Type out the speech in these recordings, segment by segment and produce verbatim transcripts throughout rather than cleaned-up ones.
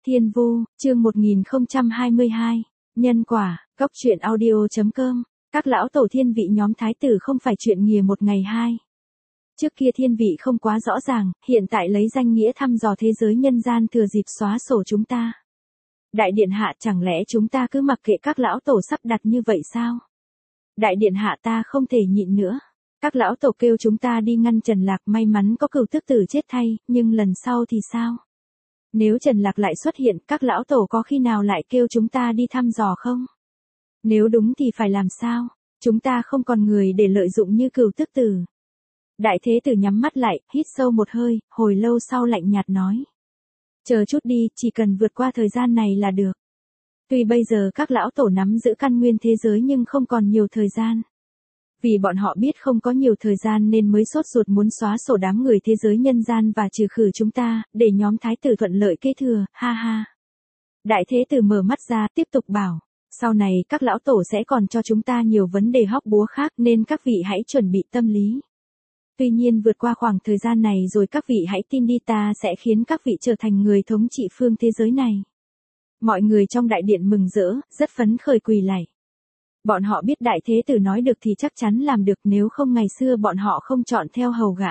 Thiên Vu, chương một nghìn không trăm hai mươi hai, Nhân quả, Cốc truyện audio chấm com, các lão tổ thiên vị nhóm thái tử không phải chuyện nghìa một ngày hai. Trước kia thiên vị không quá rõ ràng, hiện tại lấy danh nghĩa thăm dò thế giới nhân gian thừa dịp xóa sổ chúng ta. Đại điện hạ, chẳng lẽ chúng ta cứ mặc kệ các lão tổ sắp đặt như vậy sao? Đại điện hạ, ta không thể nhịn nữa. Các lão tổ kêu chúng ta đi ngăn Trần Lạc, may mắn có Cửu Tức Tử chết thay, nhưng lần sau thì sao? Nếu Trần Lạc lại xuất hiện, các lão tổ có khi nào lại kêu chúng ta đi thăm dò không? Nếu đúng thì phải làm sao? Chúng ta không còn người để lợi dụng như Cửu Tức Tử. Đại thế tử nhắm mắt lại, hít sâu một hơi, hồi lâu sau lạnh nhạt nói. Chờ chút đi, chỉ cần vượt qua thời gian này là được. Tuy bây giờ các lão tổ nắm giữ căn nguyên thế giới nhưng không còn nhiều thời gian. Vì bọn họ biết không có nhiều thời gian nên mới sốt ruột muốn xóa sổ đám người thế giới nhân gian và trừ khử chúng ta, để nhóm thái tử thuận lợi kế thừa, ha ha. Đại thế tử mở mắt ra, tiếp tục bảo, sau này các lão tổ sẽ còn cho chúng ta nhiều vấn đề hóc búa khác nên các vị hãy chuẩn bị tâm lý. Tuy nhiên vượt qua khoảng thời gian này rồi các vị hãy tin đi, ta sẽ khiến các vị trở thành người thống trị phương thế giới này. Mọi người trong đại điện mừng rỡ, rất phấn khởi quỳ lạy. Bọn họ biết đại thế tử nói được thì chắc chắn làm được, nếu không ngày xưa bọn họ không chọn theo hầu gã.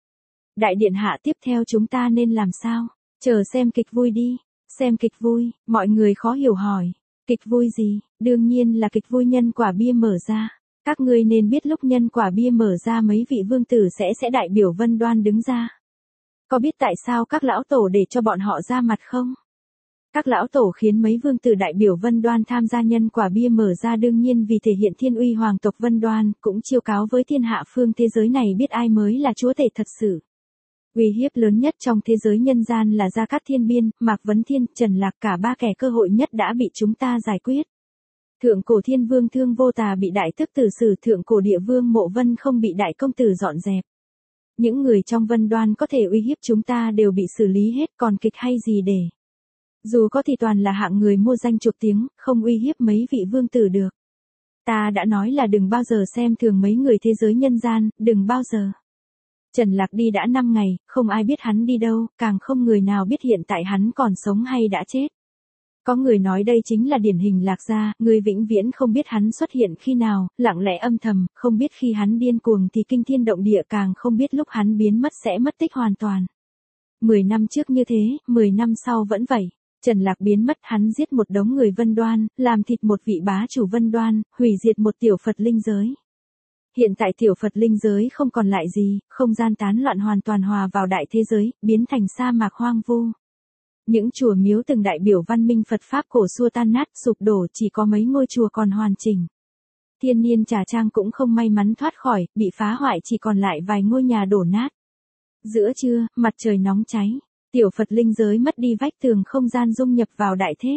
Đại điện hạ, tiếp theo chúng ta nên làm sao? Chờ xem kịch vui đi. Xem kịch vui, mọi người khó hiểu hỏi. Kịch vui gì? Đương nhiên là kịch vui nhân quả bia mở ra. Các ngươi nên biết lúc nhân quả bia mở ra mấy vị vương tử sẽ sẽ đại biểu Vân Đoan đứng ra. Có biết tại sao các lão tổ để cho bọn họ ra mặt không? Các lão tổ khiến mấy vương tử đại biểu Vân Đoan tham gia nhân quả bia mở ra đương nhiên vì thể hiện thiên uy hoàng tộc Vân Đoan, cũng chiêu cáo với thiên hạ phương thế giới này biết ai mới là chúa tể thật sự. Uy hiếp lớn nhất trong thế giới nhân gian là Gia Cát Thiên Biên, Mạc Vấn Thiên, Trần Lạc, cả ba kẻ cơ hội nhất đã bị chúng ta giải quyết. Thượng cổ thiên vương Thương Vô Tà bị đại tức tử xử, thượng cổ địa vương Mộ Vân không bị đại công tử dọn dẹp. Những người trong Vân Đoan có thể uy hiếp chúng ta đều bị xử lý hết, còn kịch hay gì để. Dù có thì toàn là hạng người mua danh chục tiếng, không uy hiếp mấy vị vương tử được. Ta đã nói là đừng bao giờ xem thường mấy người thế giới nhân gian, đừng bao giờ. Trần Lạc đi đã năm ngày, không ai biết hắn đi đâu, càng không người nào biết hiện tại hắn còn sống hay đã chết. Có người nói đây chính là điển hình Lạc gia, người vĩnh viễn không biết hắn xuất hiện khi nào, lặng lẽ âm thầm, không biết khi hắn điên cuồng thì kinh thiên động địa, càng không biết lúc hắn biến mất sẽ mất tích hoàn toàn. Mười năm trước như thế, mười năm sau vẫn vậy. Trần Lạc biến mất, hắn giết một đống người Vân Đoan, làm thịt một vị bá chủ Vân Đoan, hủy diệt một tiểu Phật linh giới. Hiện tại tiểu Phật linh giới không còn lại gì, không gian tán loạn hoàn toàn hòa vào đại thế giới, biến thành sa mạc hoang vu. Những chùa miếu từng đại biểu văn minh Phật Pháp cổ xua tan nát, sụp đổ, chỉ có mấy ngôi chùa còn hoàn chỉnh. Thiên Niên Trà Trang cũng không may mắn thoát khỏi, bị phá hoại, chỉ còn lại vài ngôi nhà đổ nát. Giữa trưa, mặt trời nóng cháy. Tiểu Phật linh giới mất đi vách tường không gian dung nhập vào đại thế.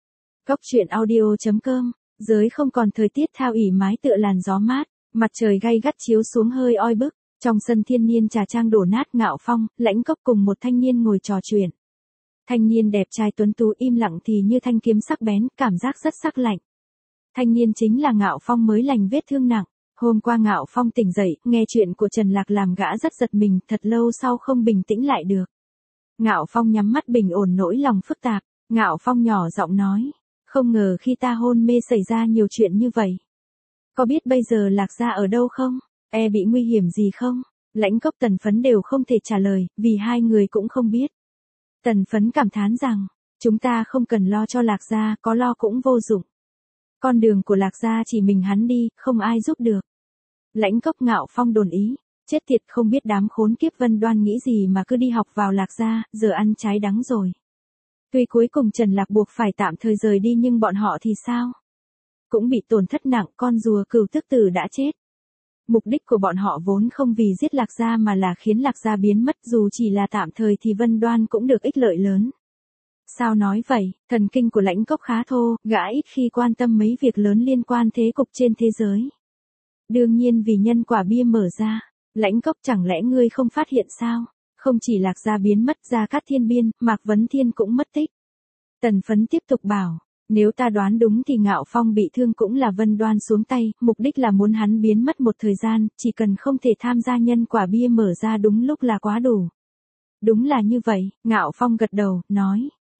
Cốc truyện audio chấm com, giới không còn thời tiết thao ỉ mái tựa làn gió mát, mặt trời gay gắt chiếu xuống hơi oi bức, trong sân Thiên Niên Trà Trang đổ nát, Ngạo Phong, Lãnh Cốc cùng một thanh niên ngồi trò chuyện. Thanh niên đẹp trai tuấn tú im lặng thì như thanh kiếm sắc bén, cảm giác rất sắc lạnh. Thanh niên chính là Ngạo Phong mới lành vết thương nặng. Hôm qua Ngạo Phong tỉnh dậy, nghe chuyện của Trần Lạc làm gã rất giật mình, thật lâu sau không bình tĩnh lại được. Ngạo Phong nhắm mắt bình ổn nỗi lòng phức tạp, Ngạo Phong nhỏ giọng nói, không ngờ khi ta hôn mê xảy ra nhiều chuyện như vậy. Có biết bây giờ Lạc gia ở đâu không? E bị nguy hiểm gì không? Lãnh Cốc, Tần Phấn đều không thể trả lời, vì hai người cũng không biết. Tần Phấn cảm thán rằng, chúng ta không cần lo cho Lạc gia, có lo cũng vô dụng. Con đường của Lạc gia chỉ mình hắn đi, không ai giúp được. Lãnh Cốc, Ngạo Phong đồn ý. Chết tiệt, không biết đám khốn kiếp Vân Đoan nghĩ gì mà cứ đi học vào Lạc gia, giờ ăn trái đắng rồi. Tuy cuối cùng Trần Lạc buộc phải tạm thời rời đi nhưng bọn họ thì sao? Cũng bị tổn thất nặng, con rùa Cửu Tức Tử đã chết. Mục đích của bọn họ vốn không vì giết Lạc gia mà là khiến Lạc gia biến mất, dù chỉ là tạm thời thì Vân Đoan cũng được ích lợi lớn. Sao nói vậy? Thần kinh của Lãnh Cốc khá thô, gã ít khi quan tâm mấy việc lớn liên quan thế cục trên thế giới. Đương nhiên vì nhân quả bia mở ra. Lãnh Cốc, chẳng lẽ ngươi không phát hiện sao? Không chỉ Lạc gia biến mất, Gia Cát Thiên Biên, Mạc Vấn Thiên cũng mất tích. Tần Phấn tiếp tục bảo, nếu ta đoán đúng thì Ngạo Phong bị thương cũng là Vân Đoan xuống tay, mục đích là muốn hắn biến mất một thời gian, chỉ cần không thể tham gia nhân quả bia mở ra đúng lúc là quá đủ. Đúng là như vậy, Ngạo Phong gật đầu, nói,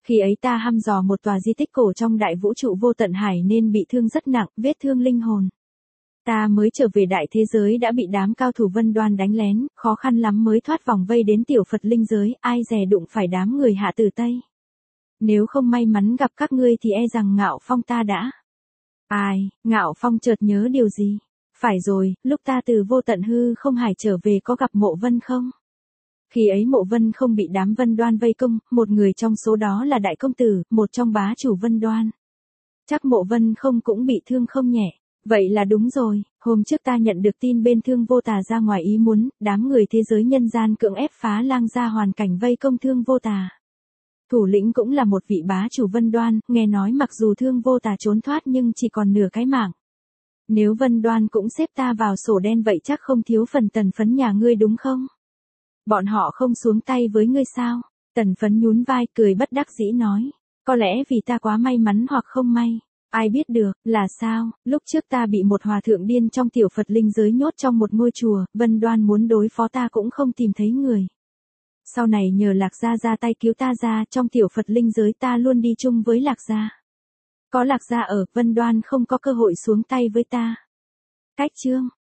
Khi ấy ta hăm dò một tòa di tích cổ trong đại vũ trụ vô tận hải nên bị thương rất nặng, vết thương linh hồn. Ta mới trở về đại thế giới đã bị đám cao thủ Vân Đoan đánh lén, khó khăn lắm mới thoát vòng vây đến tiểu Phật linh giới, ai dè đụng phải đám người Hạ Tử Tây. Nếu không may mắn gặp các ngươi thì e rằng Ngạo Phong ta đã. Ai, Ngạo Phong chợt nhớ điều gì? Phải rồi, lúc ta từ vô tận hư không hải trở về có gặp Mộ Vân không? Khi ấy Mộ Vân không bị đám Vân Đoan vây công, một người trong số đó là đại công tử, một trong bá chủ Vân Đoan. Chắc Mộ Vân không cũng bị thương không nhẹ. Vậy là đúng rồi, hôm trước ta nhận được tin bên Thương Vô Tà ra ngoài ý muốn, đám người thế giới nhân gian cưỡng ép phá lang ra hoàn cảnh vây công Thương Vô Tà. Thủ lĩnh cũng là một vị bá chủ Vân Đoan, nghe nói mặc dù Thương Vô Tà trốn thoát nhưng chỉ còn nửa cái mạng. Nếu Vân Đoan cũng xếp ta vào sổ đen vậy chắc không thiếu phần Tần Phấn nhà ngươi đúng không? Bọn họ không xuống tay với ngươi sao? Tần Phấn nhún vai cười bất đắc dĩ nói. Có lẽ vì ta quá may mắn hoặc không may. Ai biết được, là sao, lúc trước ta bị một hòa thượng điên trong tiểu Phật linh giới nhốt trong một ngôi chùa, Vân Đoan muốn đối phó ta cũng không tìm thấy người. Sau này nhờ Lạc Gia ra tay cứu ta ra, trong tiểu Phật linh giới ta luôn đi chung với Lạc Gia. Có Lạc Gia ở, Vân Đoan không có cơ hội xuống tay với ta. Cách chương